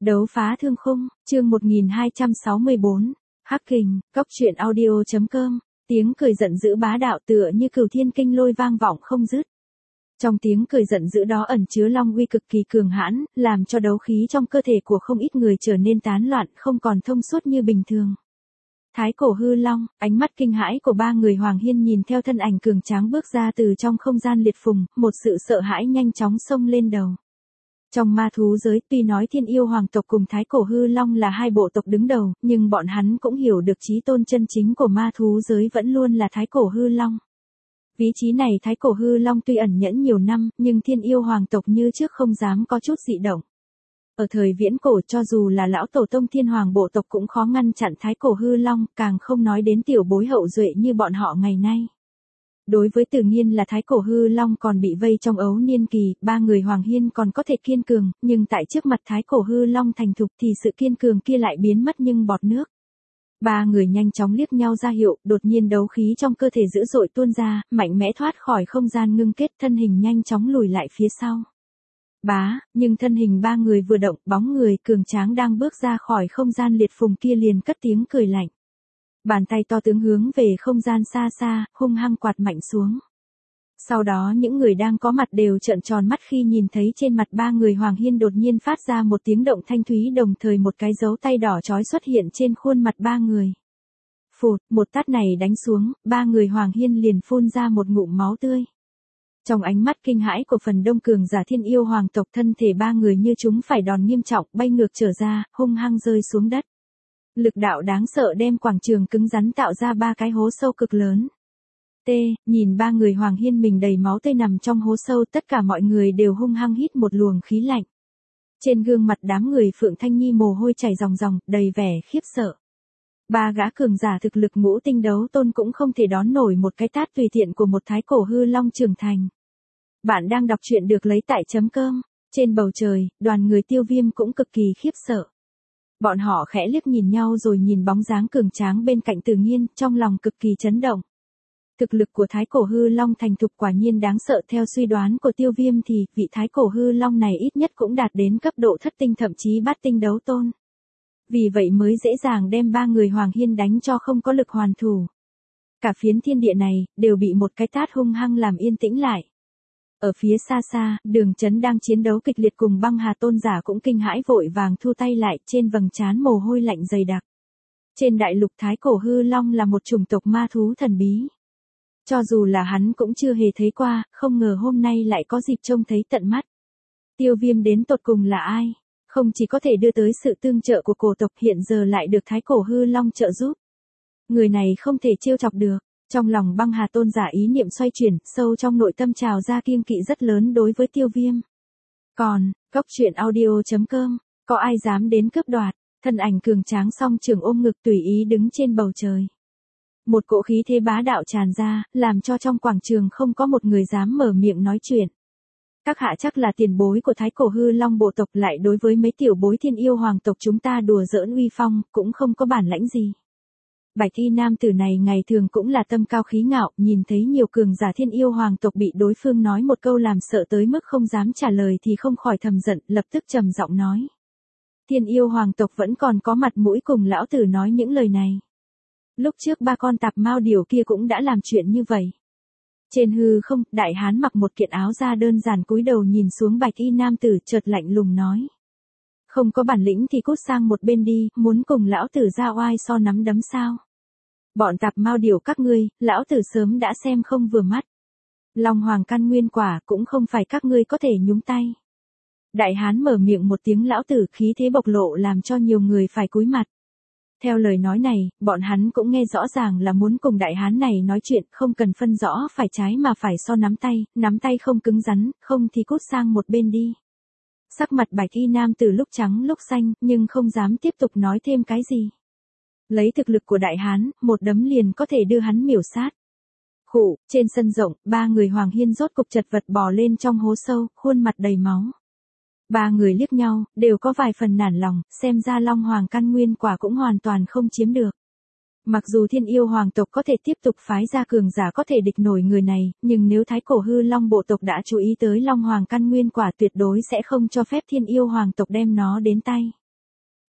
Đấu phá thương khung, chương 1264, Hắc Kình, Cốc truyện audio.com, tiếng cười giận dữ bá đạo tựa như cửu thiên kinh lôi vang vọng không dứt. Trong tiếng cười giận dữ đó ẩn chứa long uy cực kỳ cường hãn, làm cho đấu khí trong cơ thể của không ít người trở nên tán loạn, không còn thông suốt như bình thường. Thái cổ hư long, ánh mắt kinh hãi của ba người Hoàng Hiên nhìn theo thân ảnh cường tráng bước ra từ trong không gian liệt phùng, một sự sợ hãi nhanh chóng xông lên đầu. Trong ma thú giới, tuy nói Thiên Yêu Hoàng tộc cùng Thái Cổ Hư Long là hai bộ tộc đứng đầu, nhưng bọn hắn cũng hiểu được chí tôn chân chính của ma thú giới vẫn luôn là Thái Cổ Hư Long. Ví chí này Thái Cổ Hư Long tuy ẩn nhẫn nhiều năm, nhưng Thiên Yêu Hoàng tộc như trước không dám có chút dị động. Ở thời viễn cổ cho dù là lão tổ tông Thiên Hoàng bộ tộc cũng khó ngăn chặn Thái Cổ Hư Long, càng không nói đến tiểu bối hậu duệ như bọn họ ngày nay. Đối với tự nhiên là Thái Cổ Hư Long còn bị vây trong ấu niên kỳ, ba người Hoàng Hiên còn có thể kiên cường, nhưng tại trước mặt Thái Cổ Hư Long thành thục thì sự kiên cường kia lại biến mất nhưng bọt nước. Ba người nhanh chóng liếc nhau ra hiệu, đột nhiên đấu khí trong cơ thể dữ dội tuôn ra, mạnh mẽ thoát khỏi không gian ngưng kết, thân hình nhanh chóng lùi lại phía sau. Nhưng thân hình ba người vừa động, bóng người cường tráng đang bước ra khỏi không gian liệt phùng kia liền cất tiếng cười lạnh. Bàn tay to tướng hướng về không gian xa xa, hung hăng quạt mạnh xuống. Sau đó những người đang có mặt đều trợn tròn mắt khi nhìn thấy trên mặt ba người Hoàng Hiên đột nhiên phát ra một tiếng động thanh thúy, đồng thời một cái dấu tay đỏ chói xuất hiện trên khuôn mặt ba người. Phụt, một tát này đánh xuống, ba người Hoàng Hiên liền phun ra một ngụm máu tươi. Trong ánh mắt kinh hãi của phần đông cường giả Thiên Yêu Hoàng tộc, thân thể ba người như chúng phải đòn nghiêm trọng, bay ngược trở ra, hung hăng rơi xuống đất. Lực đạo đáng sợ đem quảng trường cứng rắn tạo ra ba cái hố sâu cực lớn. Nhìn ba người Hoàng Hiên mình đầy máu tươi nằm trong hố sâu, tất cả mọi người đều hung hăng hít một luồng khí lạnh. Trên gương mặt đám người Phượng Thanh Nhi mồ hôi chảy ròng ròng, đầy vẻ khiếp sợ. Ba gã cường giả thực lực ngũ tinh đấu tôn cũng không thể đón nổi một cái tát tùy tiện của một Thái Cổ Hư Long trưởng thành. Bạn đang đọc truyện được lấy tại .com. Trên bầu trời, đoàn người Tiêu Viêm cũng cực kỳ khiếp sợ. Bọn họ khẽ liếc nhìn nhau rồi nhìn bóng dáng cường tráng bên cạnh Tử Nghiên, trong lòng cực kỳ chấn động. Thực lực của Thái Cổ Hư Long thành thục quả nhiên đáng sợ, theo suy đoán của Tiêu Viêm thì vị Thái Cổ Hư Long này ít nhất cũng đạt đến cấp độ thất tinh thậm chí bát tinh đấu tôn. Vì vậy mới dễ dàng đem ba người Hoàng Hiên đánh cho không có lực hoàn thủ. Cả phiến thiên địa này đều bị một cái tát hung hăng làm yên tĩnh lại. Ở phía xa xa, Đường Chấn đang chiến đấu kịch liệt cùng Băng Hà tôn giả cũng kinh hãi vội vàng thu tay lại, trên vầng trán mồ hôi lạnh dày đặc. Trên đại lục Thái Cổ Hư Long là một chủng tộc ma thú thần bí. Cho dù là hắn cũng chưa hề thấy qua, không ngờ hôm nay lại có dịp trông thấy tận mắt. Tiêu Viêm đến tột cùng là ai? Không chỉ có thể đưa tới sự tương trợ của cổ tộc, hiện giờ lại được Thái Cổ Hư Long trợ giúp. Người này không thể trêu chọc được. Trong lòng Băng Hà tôn giả ý niệm xoay chuyển, sâu trong nội tâm trào ra kiêng kỵ rất lớn đối với Tiêu Viêm. Còn, Cốc truyện audio.com, có ai dám đến cướp đoạt? Thân ảnh cường tráng song trường ôm ngực tùy ý đứng trên bầu trời. Một cỗ khí thế bá đạo tràn ra, làm cho trong quảng trường không có một người dám mở miệng nói chuyện. Các hạ chắc là tiền bối của Thái Cổ Hư Long bộ tộc, lại đối với mấy tiểu bối Thiên Yêu Hoàng tộc chúng ta đùa giỡn uy phong, cũng không có bản lãnh gì. Bạch y nam tử này ngày thường cũng là tâm cao khí ngạo, nhìn thấy nhiều cường giả Thiên Yêu Hoàng tộc bị đối phương nói một câu làm sợ tới mức không dám trả lời thì không khỏi thầm giận, lập tức trầm giọng nói. Thiên Yêu Hoàng tộc vẫn còn có mặt mũi cùng lão tử nói những lời này. Lúc trước ba con tạp mao điều kia cũng đã làm chuyện như vậy. Trên hư không, đại hán mặc một kiện áo da đơn giản cúi đầu nhìn xuống bạch y nam tử, chợt lạnh lùng nói. Không có bản lĩnh thì cút sang một bên đi, muốn cùng lão tử ra oai so nắm đấm sao? Bọn tạp mao điều các ngươi, lão tử sớm đã xem không vừa mắt. Long Hoàng căn nguyên quả cũng không phải các ngươi có thể nhúng tay. Đại hán mở miệng một tiếng lão tử, khí thế bộc lộ làm cho nhiều người phải cúi mặt. Theo lời nói này, bọn hắn cũng nghe rõ ràng là muốn cùng đại hán này nói chuyện, không cần phân rõ phải trái mà phải so nắm tay không cứng rắn, không thì cút sang một bên đi. Sắc mặt bạch y nam từ lúc trắng lúc xanh, nhưng không dám tiếp tục nói thêm cái gì. Lấy thực lực của đại hán, một đấm liền có thể đưa hắn miểu sát. Trên sân rộng, ba người Hoàng Hiên rốt cục chật vật bò lên trong hố sâu, khuôn mặt đầy máu. Ba người liếc nhau, đều có vài phần nản lòng, xem ra Long Hoàng căn nguyên quả cũng hoàn toàn không chiếm được. Mặc dù Thiên Yêu Hoàng tộc có thể tiếp tục phái ra cường giả có thể địch nổi người này, nhưng nếu Thái Cổ Hư Long bộ tộc đã chú ý tới Long Hoàng căn nguyên quả tuyệt đối sẽ không cho phép Thiên Yêu Hoàng tộc đem nó đến tay.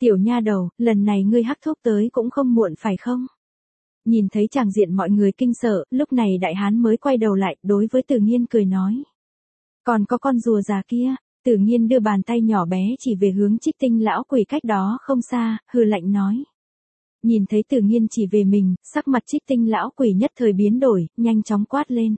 Tiểu nha đầu, lần này ngươi Hắc thúc tới cũng không muộn phải không? Nhìn thấy tràng diện mọi người kinh sợ, lúc này đại hán mới quay đầu lại, đối với Tử Nghiên cười nói. Còn có con rùa già kia, Tử Nghiên đưa bàn tay nhỏ bé chỉ về hướng Trích Tinh lão quỷ cách đó không xa, hừ lạnh nói. Nhìn thấy Tử Nghiên chỉ về mình, sắc mặt Trích Tinh lão quỷ nhất thời biến đổi, nhanh chóng quát lên.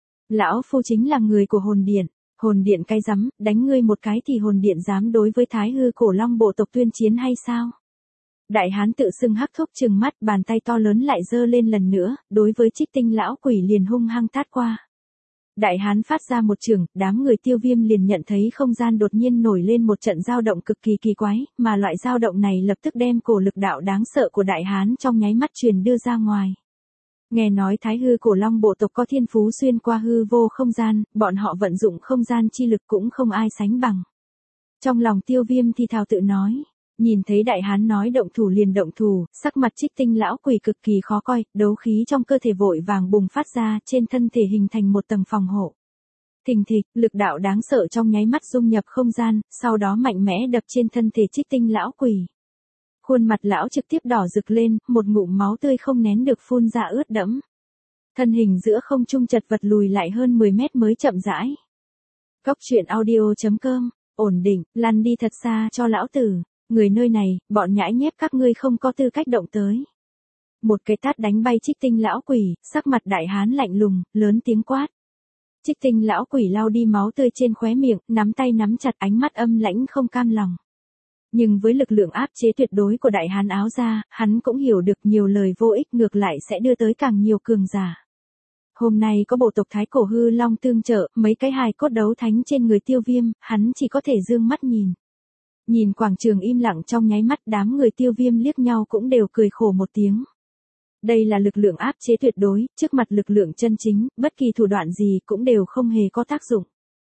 Lão phu chính là người của hồn điện cái rắm, đánh ngươi một cái thì hồn điện dám đối với Thái Hư Cổ Long bộ tộc tuyên chiến hay sao? Đại hán tự xưng Hắc thúc trừng mắt, bàn tay to lớn lại giơ lên lần nữa, đối với Trích Tinh lão quỷ liền hung hăng tát qua. Đại hán phát ra một chưởng, đám người Tiêu Viêm liền nhận thấy không gian đột nhiên nổi lên một trận dao động cực kỳ kỳ quái, mà loại dao động này lập tức đem cổ lực đạo đáng sợ của đại hán trong nháy mắt truyền đưa ra ngoài. Nghe nói Thái Hư Cổ Long bộ tộc có thiên phú xuyên qua hư vô không gian, bọn họ vận dụng không gian chi lực cũng không ai sánh bằng. Trong lòng Tiêu Viêm thì thào tự nói. Nhìn thấy đại hán nói động thủ liền động thủ, sắc mặt Trích Tinh lão quỷ cực kỳ khó coi, đấu khí trong cơ thể vội vàng bùng phát ra, trên thân thể hình thành một tầng phòng hộ. Thình thịch, lực đạo đáng sợ trong nháy mắt dung nhập không gian, sau đó mạnh mẽ đập trên thân thể Trích Tinh lão quỷ. Khuôn mặt lão trực tiếp đỏ rực lên, một ngụm máu tươi không nén được phun ra ướt đẫm. Thân hình giữa không trung chật vật lùi lại hơn 10 mét mới chậm rãi. Góc truyện audio.com, ổn định, lăn đi thật xa cho lão tử. Người nơi này, bọn nhãi nhép các ngươi không có tư cách động tới. Một cái tát đánh bay Trích Tinh lão quỷ, sắc mặt đại hán lạnh lùng, lớn tiếng quát. Trích Tinh lão quỷ lau đi máu tươi trên khóe miệng, nắm tay nắm chặt, ánh mắt âm lãnh không cam lòng. Nhưng với lực lượng áp chế tuyệt đối của đại hán áo da, hắn cũng hiểu được nhiều lời vô ích ngược lại sẽ đưa tới càng nhiều cường giả. Hôm nay có bộ tộc Thái Cổ Hư Long tương trợ, mấy cái hài cốt đấu thánh trên người Tiêu Viêm, hắn chỉ có thể dương mắt nhìn. Nhìn quảng trường im lặng trong nháy mắt, đám người Tiêu Viêm liếc nhau cũng đều cười khổ một tiếng. Đây là lực lượng áp chế tuyệt đối, trước mặt lực lượng chân chính, bất kỳ thủ đoạn gì cũng đều không hề có tác dụng.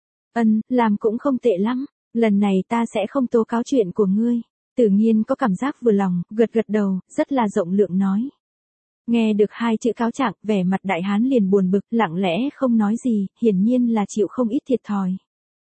Làm cũng không tệ lắm, lần này ta sẽ không tố cáo chuyện của ngươi. Tự nhiên có cảm giác vừa lòng, gật gật đầu, rất là rộng lượng nói. Nghe được hai chữ cáo trạng, vẻ mặt đại hán liền buồn bực, lặng lẽ không nói gì, hiển nhiên là chịu không ít thiệt thòi.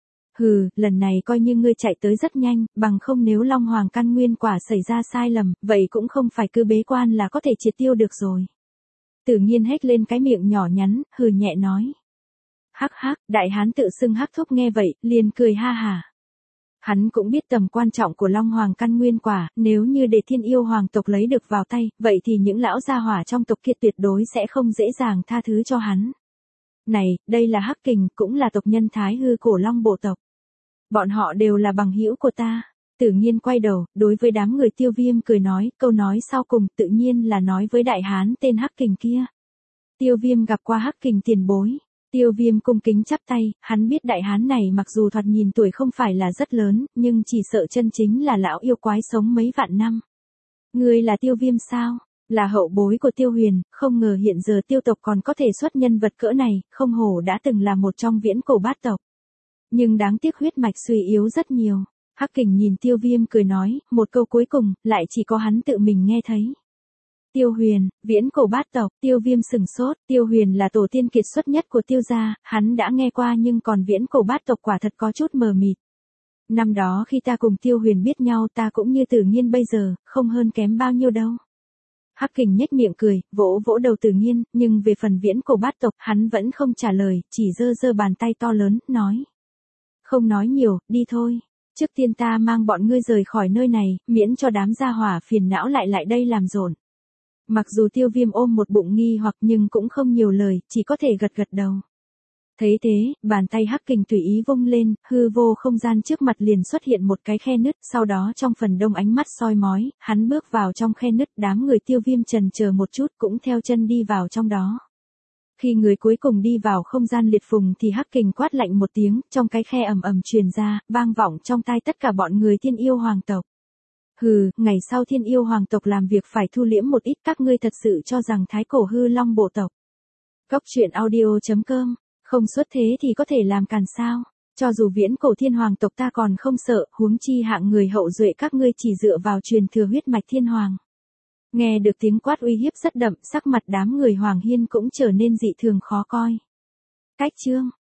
Hừ, lần này coi như ngươi chạy tới rất nhanh, bằng không nếu Long Hoàng căn nguyên quả xảy ra sai lầm, vậy cũng không phải cứ bế quan là có thể triệt tiêu được rồi. Tự nhiên hét lên cái miệng nhỏ nhắn, hừ nhẹ nói. Hắc hắc, đại hán tự xưng Hắc thúc nghe vậy, liền cười ha hà. Hắn cũng biết tầm quan trọng của Long Hoàng căn nguyên quả, nếu như để Thiên Yêu Hoàng tộc lấy được vào tay, vậy thì những lão gia hỏa trong tộc kia tuyệt đối sẽ không dễ dàng tha thứ cho hắn. Này, đây là Hắc Kình, cũng là tộc nhân Thái Hư Cổ Long bộ tộc. Bọn họ đều là bằng hữu của ta. Tự nhiên quay đầu, đối với đám người Tiêu Viêm cười nói, câu nói sau cùng tự nhiên là nói với đại hán tên Hắc Kình kia. Tiêu Viêm gặp qua Hắc Kình tiền bối. Tiêu Viêm cung kính chắp tay, hắn biết đại hán này mặc dù thoạt nhìn tuổi không phải là rất lớn, nhưng chỉ sợ chân chính là lão yêu quái sống mấy vạn năm. Ngươi là Tiêu Viêm sao? Là hậu bối của Tiêu Huyền, không ngờ hiện giờ Tiêu tộc còn có thể xuất nhân vật cỡ này, không hổ đã từng là một trong viễn cổ bát tộc. Nhưng đáng tiếc huyết mạch suy yếu rất nhiều. Hắc Kình nhìn Tiêu Viêm cười nói, một câu cuối cùng, lại chỉ có hắn tự mình nghe thấy. Tiêu Huyền, viễn cổ bát tộc, Tiêu Viêm sừng sốt, Tiêu Huyền là tổ tiên kiệt xuất nhất của Tiêu gia, hắn đã nghe qua nhưng còn viễn cổ bát tộc quả thật có chút mờ mịt. Năm đó khi ta cùng Tiêu Huyền biết nhau ta cũng như Tử Nghiên bây giờ, không hơn kém bao nhiêu đâu. Hắc Kình nhếch miệng cười, vỗ vỗ đầu Tử Nghiên, nhưng về phần viễn cổ bát tộc, hắn vẫn không trả lời, chỉ giơ giơ bàn tay to lớn, nói. Không nói nhiều, đi thôi. Trước tiên ta mang bọn ngươi rời khỏi nơi này, miễn cho đám gia hỏa phiền não lại đây làm rộn. Mặc dù Tiêu Viêm ôm một bụng nghi hoặc nhưng cũng không nhiều lời, chỉ có thể gật gật đầu. Thấy thế, bàn tay Hắc Kình tùy ý vung lên, hư vô không gian trước mặt liền xuất hiện một cái khe nứt, sau đó trong phần đông ánh mắt soi mói, hắn bước vào trong khe nứt, đám người Tiêu Viêm chần chờ một chút cũng theo chân đi vào trong đó. Khi người cuối cùng đi vào không gian liệt phùng thì Hắc Kình quát lạnh một tiếng, trong cái khe ầm ầm truyền ra, vang vọng trong tai tất cả bọn người Thiên Yêu Hoàng tộc. Hừ, ngày sau Thiên Yêu Hoàng tộc làm việc phải thu liễm một ít, các ngươi thật sự cho rằng Thái Cổ Hư Long bộ tộc. Góc truyện audio.com, không xuất thế thì có thể làm càn sao? Cho dù viễn cổ Thiên Hoàng tộc ta còn không sợ, huống chi hạng người hậu duệ các ngươi chỉ dựa vào truyền thừa huyết mạch Thiên Hoàng. Nghe được tiếng quát uy hiếp rất đậm, sắc mặt đám người Hoàng Hiên cũng trở nên dị thường khó coi. Cách chương